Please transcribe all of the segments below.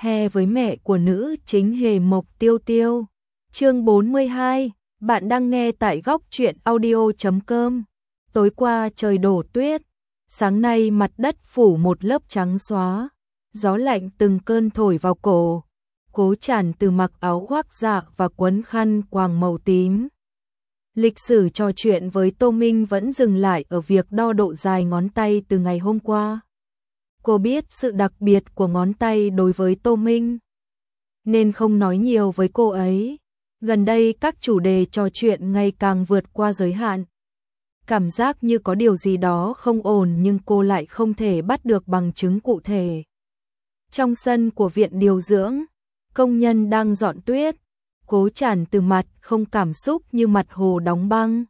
He với mẹ của nữ chính Hề Mộc Tiêu Tiêu. Chương 42, bạn đang nghe tại góc truyện audio.com. Tối qua trời đổ tuyết, sáng nay mặt đất phủ một lớp trắng xóa, gió lạnh từng cơn thổi vào cổ. Cố Tràn Từ mặc áo khoác dạ và quấn khăn quàng màu tím. Lịch sử trò chuyện với Tô Minh vẫn dừng lại ở việc đo độ dài ngón tay từ ngày hôm qua. Cô biết sự đặc biệt của ngón tay đối với Tô Minh, nên không nói nhiều với cô ấy. Gần đây các chủ đề trò chuyện ngày càng vượt qua giới hạn. Cảm giác như có điều gì đó không ổn nhưng cô lại không thể bắt được bằng chứng cụ thể. Trong sân của viện điều dưỡng, công nhân đang dọn tuyết. Cố Tràn Từ mặt không cảm xúc như mặt hồ đóng băng,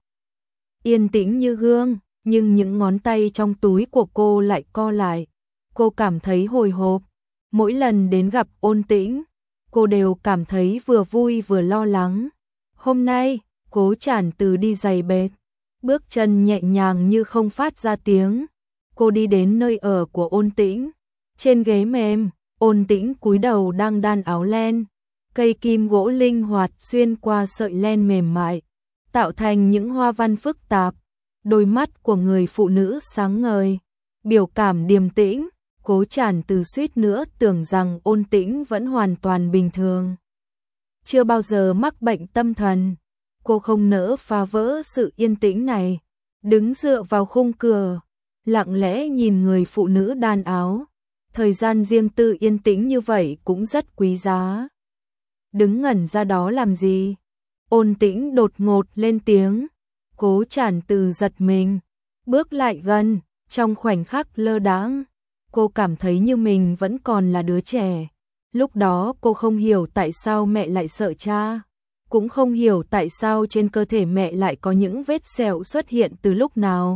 yên tĩnh như gương, nhưng những ngón tay trong túi của cô lại co lại. Cô cảm thấy hồi hộp. Mỗi lần đến gặp Ôn Tĩnh, cô đều cảm thấy vừa vui vừa lo lắng. Hôm nay, Cố Tràn Từ đi giày bệt, bước chân nhẹ nhàng như không phát ra tiếng. Cô đi đến nơi ở của Ôn Tĩnh. Trên ghế mềm, Ôn Tĩnh cúi đầu đang đan áo len. Cây kim gỗ linh hoạt xuyên qua sợi len mềm mại, tạo thành những hoa văn phức tạp. Đôi mắt của người phụ nữ sáng ngời, biểu cảm điềm tĩnh. Cố Tràn Từ suýt nữa tưởng rằng Ôn Tĩnh vẫn hoàn toàn bình thường, chưa bao giờ mắc bệnh tâm thần. Cô không nỡ phá vỡ sự yên tĩnh này, đứng dựa vào khung cửa, lặng lẽ nhìn người phụ nữ đan áo. Thời gian riêng tư yên tĩnh như vậy cũng rất quý giá. Đứng ngẩn ra đó làm gì? Ôn Tĩnh đột ngột lên tiếng. Cố Tràn Từ giật mình, bước lại gần. Trong khoảnh khắc lơ đãng, cô cảm thấy như mình vẫn còn là đứa trẻ. Lúc đó cô không hiểu tại sao mẹ lại sợ cha, cũng không hiểu tại sao trên cơ thể mẹ lại có những vết sẹo xuất hiện từ lúc nào.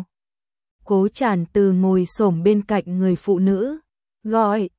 Cố Tràn Từ ngồi xổm bên cạnh người phụ nữ, gọi,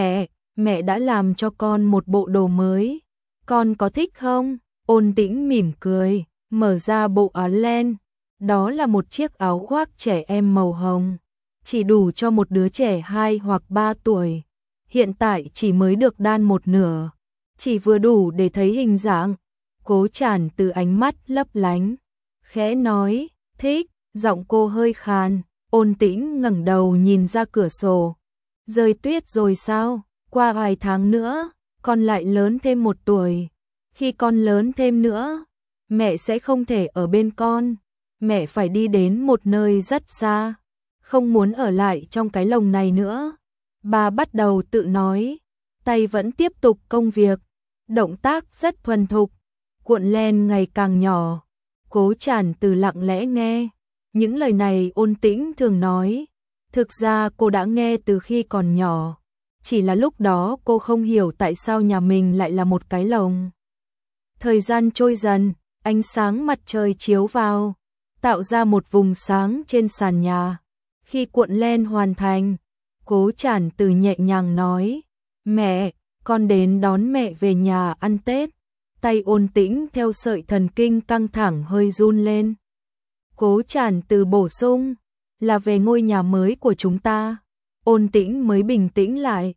mẹ đã làm cho con một bộ đồ mới. Con có thích không? Ôn Tĩnh mỉm cười, mở ra bộ áo len. Đó là một chiếc áo khoác trẻ em màu hồng, chỉ đủ cho một đứa trẻ 2 hoặc 3 tuổi. Hiện tại chỉ mới được đan một nửa, chỉ vừa đủ để thấy hình dạng. Cố Tràn Từ ánh mắt lấp lánh, khẽ nói, thích. Giọng cô hơi khàn. Ôn Tĩnh ngẩng đầu nhìn ra cửa sổ. Rơi tuyết rồi sao? Qua vài tháng nữa, con lại lớn thêm 1 tuổi. Khi con lớn thêm nữa, mẹ sẽ không thể ở bên con. Mẹ phải đi đến một nơi rất xa, không muốn ở lại trong cái lồng này nữa. Bà bắt đầu tự nói, tay vẫn tiếp tục công việc, động tác rất thuần thục, cuộn len ngày càng nhỏ. Cố Tràn Từ lặng lẽ nghe. Những lời này Ôn Tĩnh thường nói, thực ra cô đã nghe từ khi còn nhỏ, chỉ là lúc đó cô không hiểu tại sao nhà mình lại là một cái lồng. Thời gian trôi dần, ánh sáng mặt trời chiếu vào, tạo ra một vùng sáng trên sàn nhà. Khi cuộn len hoàn thành, Cố Tràn Từ nhẹ nhàng nói, mẹ, con đến đón mẹ về nhà ăn Tết. Tay Ôn Tĩnh theo sợi thần kinh căng thẳng hơi run lên. Cố Tràn Từ bổ sung, là về ngôi nhà mới của chúng ta. Ôn Tĩnh mới bình tĩnh lại.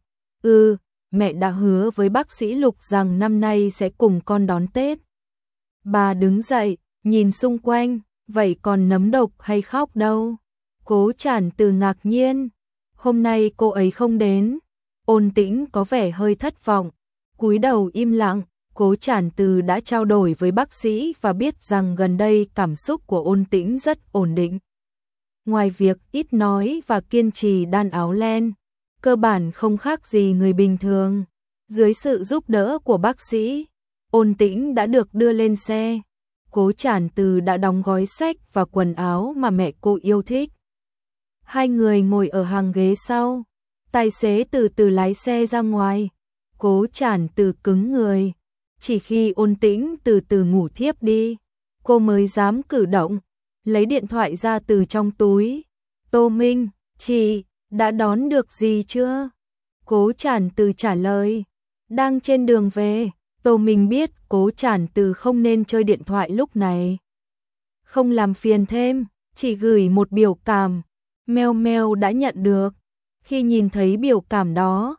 Mẹ đã hứa với bác sĩ Lục rằng năm nay sẽ cùng con đón Tết. Bà đứng dậy, nhìn xung quanh, vậy còn nấm độc hay khóc đâu? Cố Tràn Từ ngạc nhiên, hôm nay cô ấy không đến. Ôn Tĩnh có vẻ hơi thất vọng, cúi đầu im lặng. Cố Tràn Từ đã trao đổi với bác sĩ và biết rằng gần đây cảm xúc của Ôn Tĩnh rất ổn định. Ngoài việc ít nói và kiên trì đan áo len, cơ bản không khác gì người bình thường. Dưới sự giúp đỡ của bác sĩ, Ôn Tĩnh đã được đưa lên xe. Cố Tràn Từ đã đóng gói sách và quần áo mà mẹ cô yêu thích. Hai người ngồi ở hàng ghế sau, tài xế từ từ lái xe ra ngoài. Cố Tràn Từ cứng người. Chỉ khi Ôn Tĩnh từ từ ngủ thiếp đi, cô mới dám cử động, lấy điện thoại ra từ trong túi. Tô Minh, chị đã đón được gì chưa? Cố Tràn Từ trả lời, đang trên đường về. Tô Minh biết Cố Tràn Từ không nên chơi điện thoại lúc này, không làm phiền thêm, chỉ gửi một biểu cảm. Meo Meo đã nhận được. Khi nhìn thấy biểu cảm đó,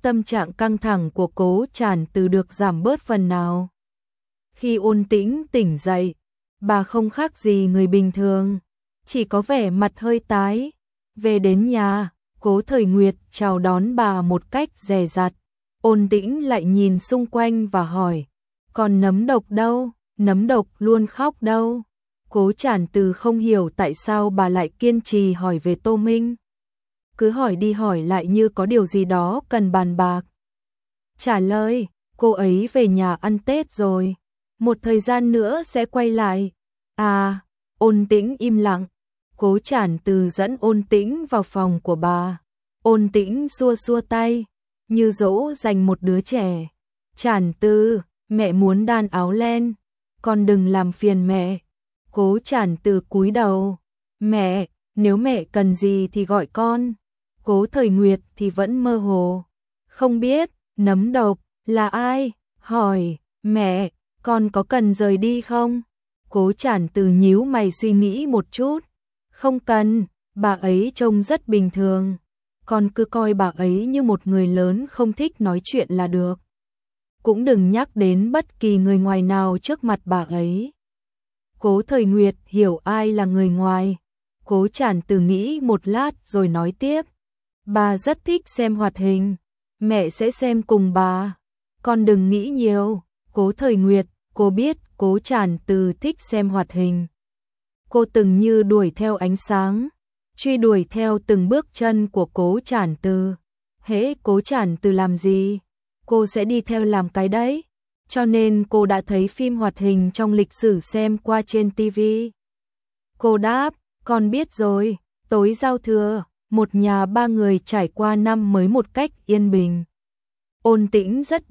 tâm trạng căng thẳng của Cố Trản Từ được giảm bớt phần nào. Khi Ôn Tĩnh tỉnh dậy, bà không khác gì người bình thường, chỉ có vẻ mặt hơi tái. Về đến nhà, Cố Thời Nguyệt chào đón bà một cách dè dặt. Ôn Tĩnh lại nhìn xung quanh và hỏi, còn Nấm Độc đâu? Nấm Độc luôn khóc đâu? Cố Trản Từ không hiểu tại sao bà lại kiên trì hỏi về Tô Minh. Cứ hỏi đi hỏi lại như có điều gì đó cần bàn bạc. Trả lời, cô ấy về nhà ăn Tết rồi, một thời gian nữa sẽ quay lại. À, Ôn Tĩnh im lặng. Cố Trản Từ dẫn Ôn Tĩnh vào phòng của bà. Ôn Tĩnh xua xua tay, như dỗ dành một đứa trẻ. Trản Từ, mẹ muốn đan áo len, con đừng làm phiền mẹ. Cố Trản Từ cúi đầu, mẹ, nếu mẹ cần gì thì gọi con. Cố Thời Nguyệt thì vẫn mơ hồ, không biết, Nấm Độc là ai? Hỏi, mẹ, con có cần rời đi không? Cố Trản Từ nhíu mày suy nghĩ một chút, không cần, bà ấy trông rất bình thường. Con cứ coi bà ấy như một người lớn không thích nói chuyện là được. Cũng đừng nhắc đến bất kỳ người ngoài nào trước mặt bà ấy. Cố Thời Nguyệt hiểu ai là người ngoài. Cố Trản Từ nghĩ một lát rồi nói tiếp. Bà rất thích xem hoạt hình, mẹ sẽ xem cùng bà. Con đừng nghĩ nhiều. Cố Thời Nguyệt, cô biết Cố Trản Từ thích xem hoạt hình. Cô từng như đuổi theo ánh sáng, truy đuổi theo từng bước chân của Cố Trản Từ. Hễ Cố Trản Từ làm gì, cô sẽ đi theo làm cái đấy. Cho nên cô đã thấy phim hoạt hình trong lịch sử xem qua trên TV. Cô đáp, con biết rồi, tối giao thừa, một nhà ba người trải qua năm mới một cách yên bình. Ôn Tĩnh rất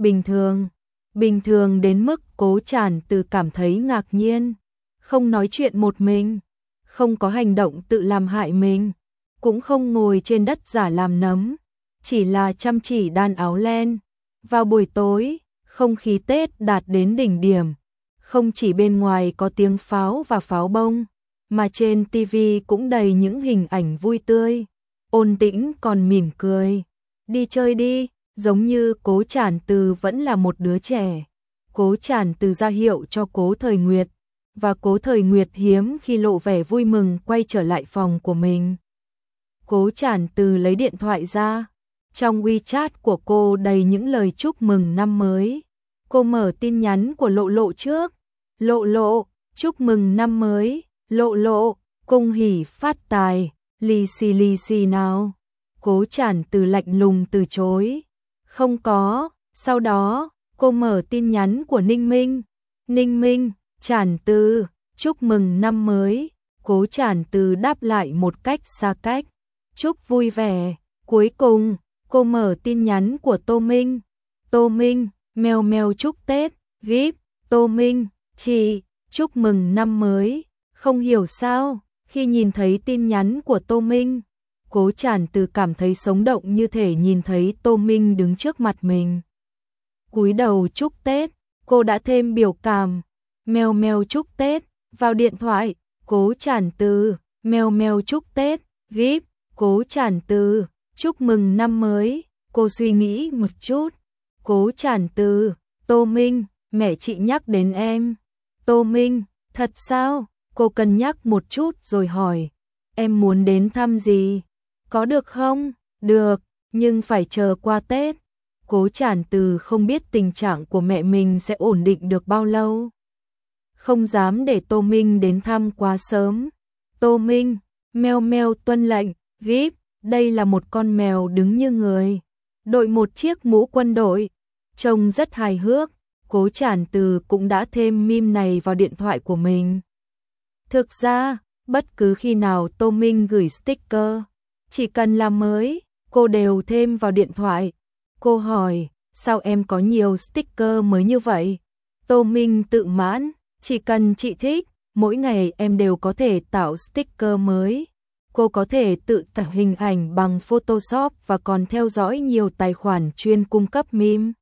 bình thường đến mức Cố Trản Từ cảm thấy ngạc nhiên. Không nói chuyện một mình, không có hành động tự làm hại mình, cũng không ngồi trên đất giả làm nấm, chỉ là chăm chỉ đan áo len. Vào buổi tối, không khí Tết đạt đến đỉnh điểm, không chỉ bên ngoài có tiếng pháo và pháo bông, mà trên TV cũng đầy những hình ảnh vui tươi. Ôn Tĩnh còn mỉm cười, đi chơi đi, giống như Cố Trản Từ vẫn là một đứa trẻ. Cố Trản Từ ra hiệu cho Cố Thời Nguyệt, và Cố Thời Nguyệt hiếm khi lộ vẻ vui mừng quay trở lại phòng của mình. Cố Trản Từ lấy điện thoại ra, trong WeChat của cô đầy những lời chúc mừng năm mới. Cô mở tin nhắn của Lộ Lộ trước. Lộ Lộ, chúc mừng năm mới. Lộ Lộ, cung hỉ phát tài, lì xì nào. Cố Trản Từ lạnh lùng từ chối. Không có. Sau đó, cô mở tin nhắn của Ninh Minh. Ninh Minh, Trản Từ, chúc mừng năm mới. Cố Trản Từ đáp lại một cách xa cách. Chúc vui vẻ. Cuối cùng, cô mở tin nhắn của Tô Minh. Tô Minh, mèo mèo chúc Tết, gíp. Tô Minh, chị, chúc mừng năm mới. Không hiểu sao, khi nhìn thấy tin nhắn của Tô Minh, Cố Trản Từ cảm thấy sống động như thể nhìn thấy Tô Minh đứng trước mặt mình. Cúi đầu chúc Tết, cô đã thêm biểu cảm. Mèo mèo chúc Tết, vào điện thoại. Cố Trản Từ, mèo mèo chúc Tết, gíp. Cố Trản Từ, chúc mừng năm mới. Cô suy nghĩ một chút. Cố Trản Từ, Tô Minh, mẹ chị nhắc đến em. Tô Minh, thật sao? Cô cân nhắc một chút rồi hỏi. Em muốn đến thăm gì? Có được không? Được, nhưng phải chờ qua Tết. Cố Trản Từ không biết tình trạng của mẹ mình sẽ ổn định được bao lâu. Không dám để Tô Minh đến thăm quá sớm. Tô Minh, mèo mèo tuân lệnh, gíp. Đây là một con mèo đứng như người, đội một chiếc mũ quân đội, trông rất hài hước. Cố Trản Từ cũng đã thêm meme này vào điện thoại của mình. Thực ra, bất cứ khi nào Tô Minh gửi sticker, chỉ cần là mới, cô đều thêm vào điện thoại. Cô hỏi, sao em có nhiều sticker mới như vậy? Tô Minh tự mãn, chỉ cần chị thích, mỗi ngày em đều có thể tạo sticker mới. Cô có thể tự tạo hình ảnh bằng Photoshop và còn theo dõi nhiều tài khoản chuyên cung cấp meme.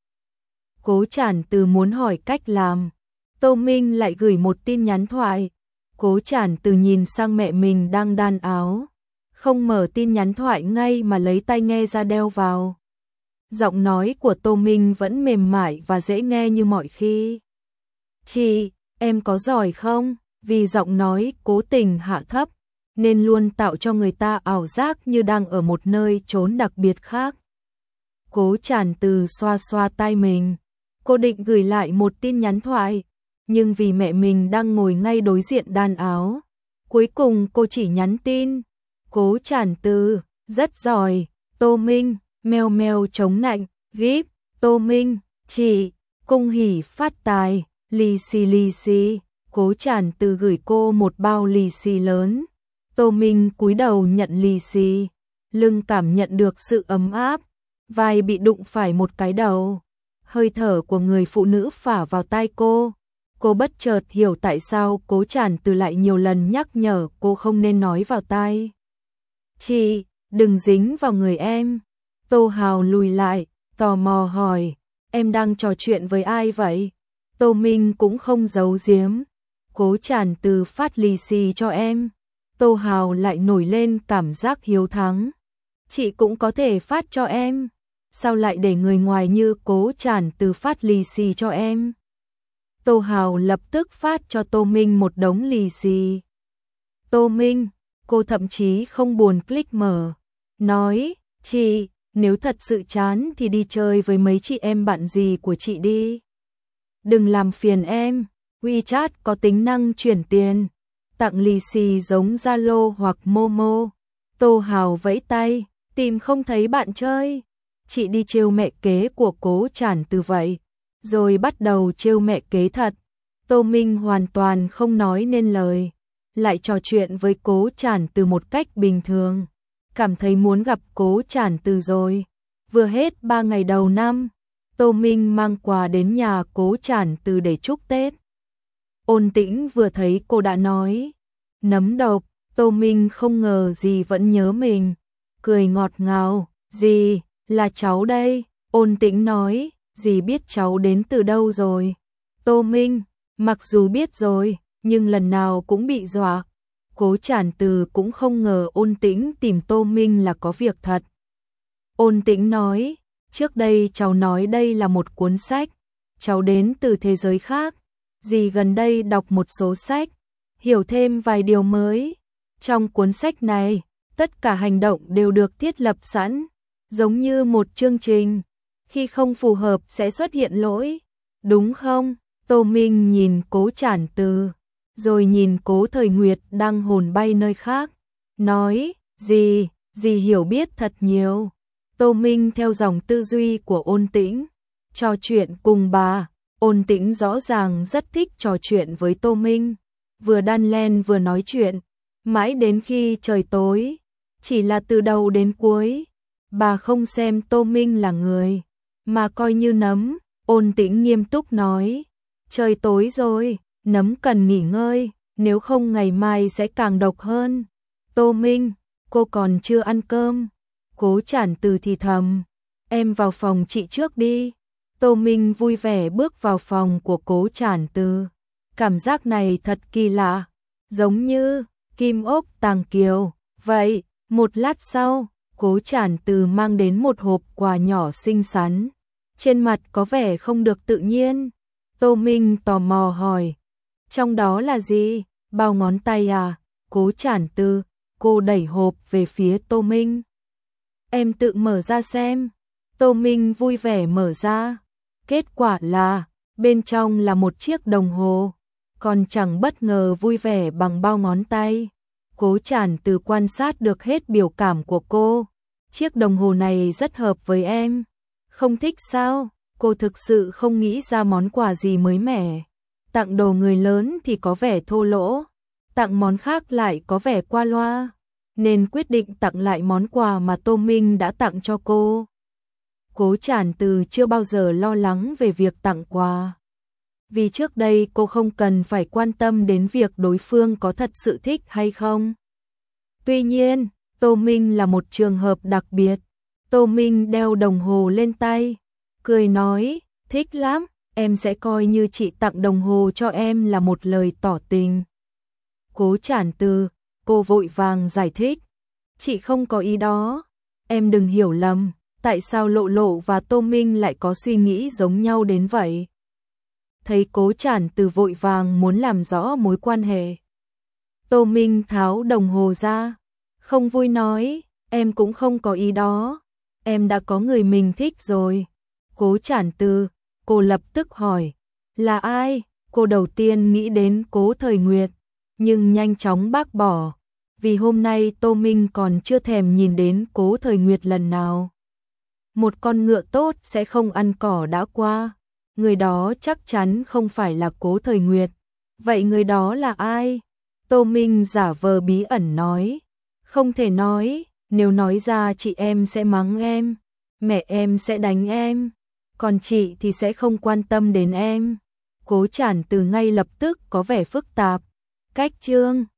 Cố Trản Từ muốn hỏi cách làm. Tô Minh lại gửi một tin nhắn thoại. Cố Trản Từ nhìn sang mẹ mình đang đan áo. Không mở tin nhắn thoại ngay mà lấy tai nghe ra đeo vào. giọng nói của Tô Minh vẫn mềm mại và dễ nghe như mọi khi. Chị, em có giỏi không? Vì giọng nói cố tình hạ thấp, nên luôn tạo cho người ta ảo giác như đang ở một nơi chốn đặc biệt khác. Cố Tràn Từ xoa xoa tai mình. Cô định gửi lại một tin nhắn thoại, nhưng vì mẹ mình đang ngồi ngay đối diện đan áo, cuối cùng cô chỉ nhắn tin. Cố Tràn Từ, rất giỏi. Tô Minh, meo meo chống nạnh, gíp. Tô Minh, chị, cung hỉ phát tài, lì xì. Cố Tràn Từ gửi cô một bao lì xì lớn. Tô Minh cúi đầu nhận lì xì, lưng cảm nhận được sự ấm áp, vai bị đụng phải một cái đầu. Hơi thở của người phụ nữ phả vào tai cô. Cô bất chợt hiểu tại sao Cố Tràn Từ lại nhiều lần nhắc nhở cô không nên nói vào tai. Chị, đừng dính vào người em. Tô Hào lùi lại, tò mò hỏi, em đang trò chuyện với ai vậy? Tô Minh cũng không giấu giếm. Cố Tràn Từ phát lì xì cho em. Tô Hào lại nổi lên cảm giác hiếu thắng. Chị cũng có thể phát cho em. Sao lại để người ngoài như Cố Tràn Từ phát lì xì cho em? Tô Hào lập tức phát cho Tô Minh một đống lì xì. Tô Minh, cô thậm chí không buồn click mở. Nói, chị, nếu thật sự chán thì đi chơi với mấy chị em bạn gì của chị đi. Đừng làm phiền em. WeChat có tính năng chuyển tiền, tặng lì xì giống Zalo hoặc Momo. Tô Hào vẫy tay, tìm không thấy bạn chơi. Chị đi trêu mẹ kế của Cố Tràn Từ vậy, rồi bắt đầu trêu mẹ kế thật. Tô Minh hoàn toàn không nói nên lời, lại trò chuyện với Cố Tràn Từ một cách bình thường. Cảm thấy muốn gặp Cố Tràn Từ rồi. Vừa hết 3 ngày đầu năm, Tô Minh mang quà đến nhà Cố Tràn Từ để chúc Tết. Ôn Tĩnh vừa thấy cô đã nói, nấm độc. Tô Minh không ngờ dì vẫn nhớ mình, cười ngọt ngào, dì, là cháu đây. Ôn Tĩnh nói, dì biết cháu đến từ đâu rồi? Tô Minh, mặc dù biết rồi, nhưng lần nào cũng bị dọa. Cố Tràn Từ cũng không ngờ Ôn Tĩnh tìm Tô Minh là có việc thật. Ôn Tĩnh nói, trước đây cháu nói đây là một cuốn sách, cháu đến từ thế giới khác. Dì gần đây đọc một số sách, hiểu thêm vài điều mới. Trong cuốn sách này, tất cả hành động đều được thiết lập sẵn, giống như một chương trình. Khi không phù hợp sẽ xuất hiện lỗi, đúng không? Tô Minh nhìn Cố Tràn Từ, rồi nhìn Cố Thời Nguyệt đang hồn bay nơi khác, nói, dì hiểu biết thật nhiều. Tô Minh theo dòng tư duy của Ôn Tĩnh, trò chuyện cùng bà. Ôn Tĩnh rõ ràng rất thích trò chuyện với Tô Minh, vừa đan len vừa nói chuyện, mãi đến khi trời tối, chỉ là từ đầu đến cuối, bà không xem Tô Minh là người, mà coi như nấm. Ôn Tĩnh nghiêm túc nói, trời tối rồi, nấm cần nghỉ ngơi, nếu không ngày mai sẽ càng độc hơn. Tô Minh, cô còn chưa ăn cơm. Cố Tràn Từ thì thầm, em vào phòng chị trước đi. Tô Minh vui vẻ bước vào phòng của Cố Tràn Từ. Cảm giác này thật kỳ lạ, giống như kim ốc tàng kiều. Vậy, một lát sau, Cố Tràn Từ mang đến một hộp quà nhỏ xinh xắn. Trên mặt có vẻ không được tự nhiên. Tô Minh tò mò hỏi, trong đó là gì? Bao ngón tay à? Cố Tràn Từ, cô đẩy hộp về phía Tô Minh. Em tự mở ra xem. Tô Minh vui vẻ mở ra. Kết quả là, bên trong là một chiếc đồng hồ, còn chẳng bất ngờ vui vẻ bằng bao ngón tay. Cố Tràn Từ quan sát được hết biểu cảm của cô. Chiếc đồng hồ này rất hợp với em. Không thích sao? Cô thực sự không nghĩ ra món quà gì mới mẻ. Tặng đồ người lớn thì có vẻ thô lỗ, tặng món khác lại có vẻ qua loa, nên quyết định tặng lại món quà mà Tô Minh đã tặng cho cô. Cố Tràn Từ chưa bao giờ lo lắng về việc tặng quà, vì trước đây cô không cần phải quan tâm đến việc đối phương có thật sự thích hay không. Tuy nhiên, Tô Minh là một trường hợp đặc biệt. Tô Minh đeo đồng hồ lên tay, cười nói, thích lắm, em sẽ coi như chị tặng đồng hồ cho em là một lời tỏ tình. Cố Tràn Từ, cô vội vàng giải thích, chị không có ý đó, em đừng hiểu lầm, Tại sao Lộ Lộ và Tô Minh lại có suy nghĩ giống nhau đến vậy? Thấy Cố Trản Từ vội vàng muốn làm rõ mối quan hệ. Tô Minh tháo đồng hồ ra, không vui nói, em cũng không có ý đó, em đã có người mình thích rồi. Cố Trản Từ, cô lập tức hỏi, là ai? Cô đầu tiên nghĩ đến Cố Thời Nguyệt, nhưng nhanh chóng bác bỏ, vì hôm nay Tô Minh còn chưa thèm nhìn đến Cố Thời Nguyệt lần nào. Một con ngựa tốt sẽ không ăn cỏ đã qua, người đó chắc chắn không phải là Cố Thời Nguyệt. Vậy người đó là ai? Tô Minh giả vờ bí ẩn nói, không thể nói, nếu nói ra chị em sẽ mắng em, mẹ em sẽ đánh em, còn chị thì sẽ không quan tâm đến em. Cố Trản Từ ngay lập tức có vẻ phức tạp. Cách chương